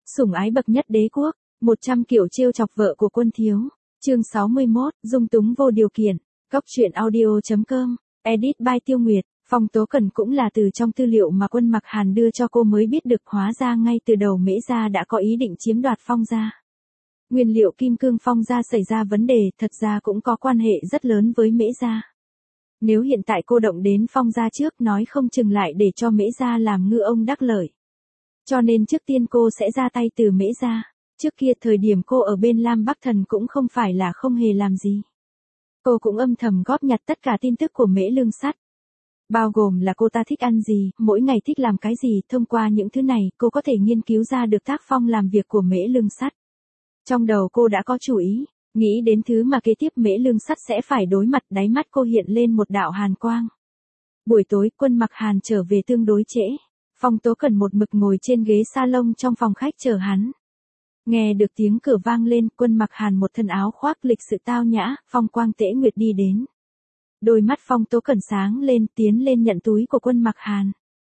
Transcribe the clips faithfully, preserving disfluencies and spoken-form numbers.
Sủng ái bậc nhất đế quốc, một trăm kiểu trêu chọc vợ của Quân Thiếu. Chương sáu mươi mốt, dung túng vô điều kiện. Cóc truyện audio chấm com, edit by Tiêu Nguyệt. Phong Tố Cẩn cũng là từ trong tư liệu mà Quân Mặc Hàn đưa cho cô mới biết được, hóa ra ngay từ đầu Mễ gia đã có ý định chiếm đoạt Phong gia. Nguyên liệu kim cương Phong gia xảy ra vấn đề, thật ra cũng có quan hệ rất lớn với Mễ gia. Nếu hiện tại cô động đến Phong gia trước, nói không chừng lại để cho Mễ gia làm ngư ông đắc lợi. Cho nên trước tiên cô sẽ ra tay từ Mễ gia. Trước kia thời điểm cô ở bên Lam Bắc Thần cũng không phải là không hề làm gì. Cô cũng âm thầm góp nhặt tất cả tin tức của Mễ Lương Sắt. Bao gồm là cô ta thích ăn gì, mỗi ngày thích làm cái gì, thông qua những thứ này, cô có thể nghiên cứu ra được tác phong làm việc của Mễ Lương Sắt. Trong đầu cô đã có chủ ý, nghĩ đến thứ mà kế tiếp Mễ Lương Sắt sẽ phải đối mặt, đáy mắt cô hiện lên một đạo hàn quang. Buổi tối, Quân Mặc Hàn trở về tương đối trễ. Phong Tố Cẩn một mực ngồi trên ghế salon trong phòng khách chờ hắn. Nghe được tiếng cửa vang lên, Quân Mặc Hàn một thân áo khoác lịch sự tao nhã, phong quang tễ nguyệt đi đến. Đôi mắt Phong Tố Cẩn sáng lên, tiến lên nhận túi của Quân Mặc Hàn.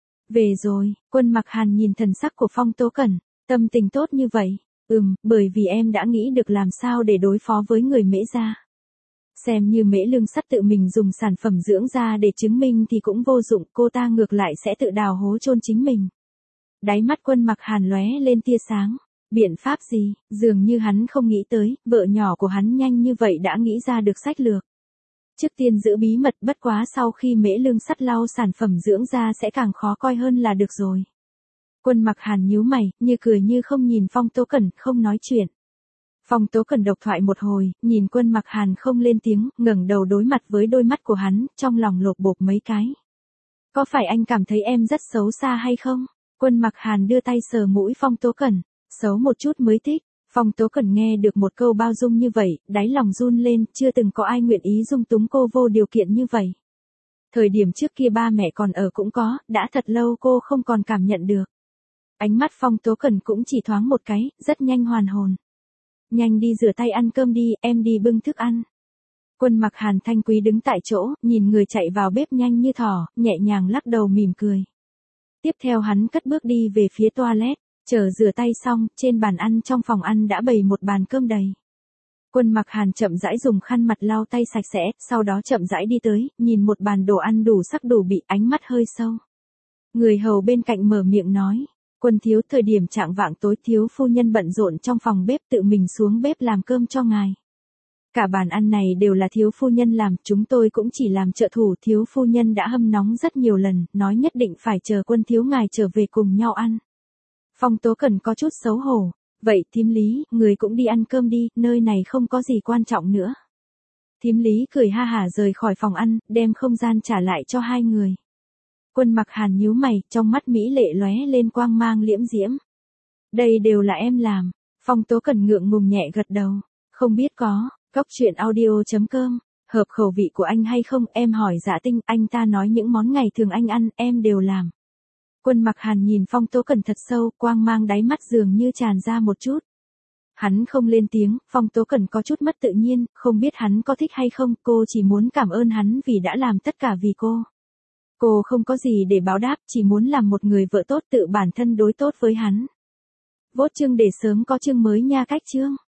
Về rồi, Quân Mặc Hàn nhìn thần sắc của Phong Tố Cẩn, tâm tình tốt như vậy. Ừm, bởi vì em đã nghĩ được làm sao để đối phó với người Mễ gia. Xem như Mễ Lương Sắt tự mình dùng sản phẩm dưỡng da để chứng minh thì cũng vô dụng, cô ta ngược lại sẽ tự đào hố chôn chính mình. Đáy mắt Quân Mặc Hàn lóe lên tia sáng. Biện pháp gì, dường như hắn không nghĩ tới, vợ nhỏ của hắn nhanh như vậy đã nghĩ ra được sách lược. Trước tiên giữ bí mật, bất quá sau khi Mễ Lương Sắt lau sản phẩm dưỡng da sẽ càng khó coi hơn là được rồi. Quân Mặc Hàn nhíu mày, như cười như không nhìn Phong Tố Cẩn, không nói chuyện. Phong Tố Cẩn độc thoại một hồi, nhìn Quân Mặc Hàn không lên tiếng, ngẩng đầu đối mặt với đôi mắt của hắn, trong lòng lột bột mấy cái. Có phải anh cảm thấy em rất xấu xa hay không? Quân Mặc Hàn đưa tay sờ mũi Phong Tố Cẩn, xấu một chút mới thích. Phong Tố Cẩn nghe được một câu bao dung như vậy, đáy lòng run lên, chưa từng có ai nguyện ý dung túng cô vô điều kiện như vậy. Thời điểm trước kia ba mẹ còn ở cũng có, đã thật lâu cô không còn cảm nhận được. Ánh mắt Phong Tố Cẩn cũng chỉ thoáng một cái, rất nhanh hoàn hồn. Nhanh đi rửa tay ăn cơm đi, em đi bưng thức ăn. Quân Mặc Hàn thanh quý đứng tại chỗ, nhìn người chạy vào bếp nhanh như thỏ, nhẹ nhàng lắc đầu mỉm cười. Tiếp theo hắn cất bước đi về phía toilet, chờ rửa tay xong, trên bàn ăn trong phòng ăn đã bày một bàn cơm đầy. Quân Mặc Hàn chậm rãi dùng khăn mặt lau tay sạch sẽ, sau đó chậm rãi đi tới, nhìn một bàn đồ ăn đủ sắc đủ vị, ánh mắt hơi sâu. Người hầu bên cạnh mở miệng nói. Quân thiếu, thời điểm trạng vạng tối thiếu phu nhân bận rộn trong phòng bếp, tự mình xuống bếp làm cơm cho ngài. Cả bàn ăn này đều là thiếu phu nhân làm, chúng tôi cũng chỉ làm trợ thủ, thiếu phu nhân đã hâm nóng rất nhiều lần, nói nhất định phải chờ Quân thiếu ngài trở về cùng nhau ăn. Phong Tố Cẩn có chút xấu hổ, vậy thím Lý, người cũng đi ăn cơm đi, nơi này không có gì quan trọng nữa. Thím Lý cười ha hả rời khỏi phòng ăn, đem không gian trả lại cho hai người. Quân Mặc Hàn nhíu mày, trong mắt mỹ lệ lóe lên quang mang liễm diễm. Đây đều là em làm. Phong Tố Cẩn ngượng ngùng nhẹ gật đầu. Không biết có, cóc truyện audio chấm com, hợp khẩu vị của anh hay không, em hỏi Dạ Tinh, anh ta nói những món ngày thường anh ăn, em đều làm. Quân Mặc Hàn nhìn Phong Tố Cẩn thật sâu, quang mang đáy mắt dường như tràn ra một chút. Hắn không lên tiếng, Phong Tố Cẩn có chút mất tự nhiên, không biết hắn có thích hay không, cô chỉ muốn cảm ơn hắn vì đã làm tất cả vì cô. Cô không có gì để báo đáp, chỉ muốn làm một người vợ tốt, tự bản thân đối tốt với hắn. Vote chương để sớm có chương mới nha, cách chương.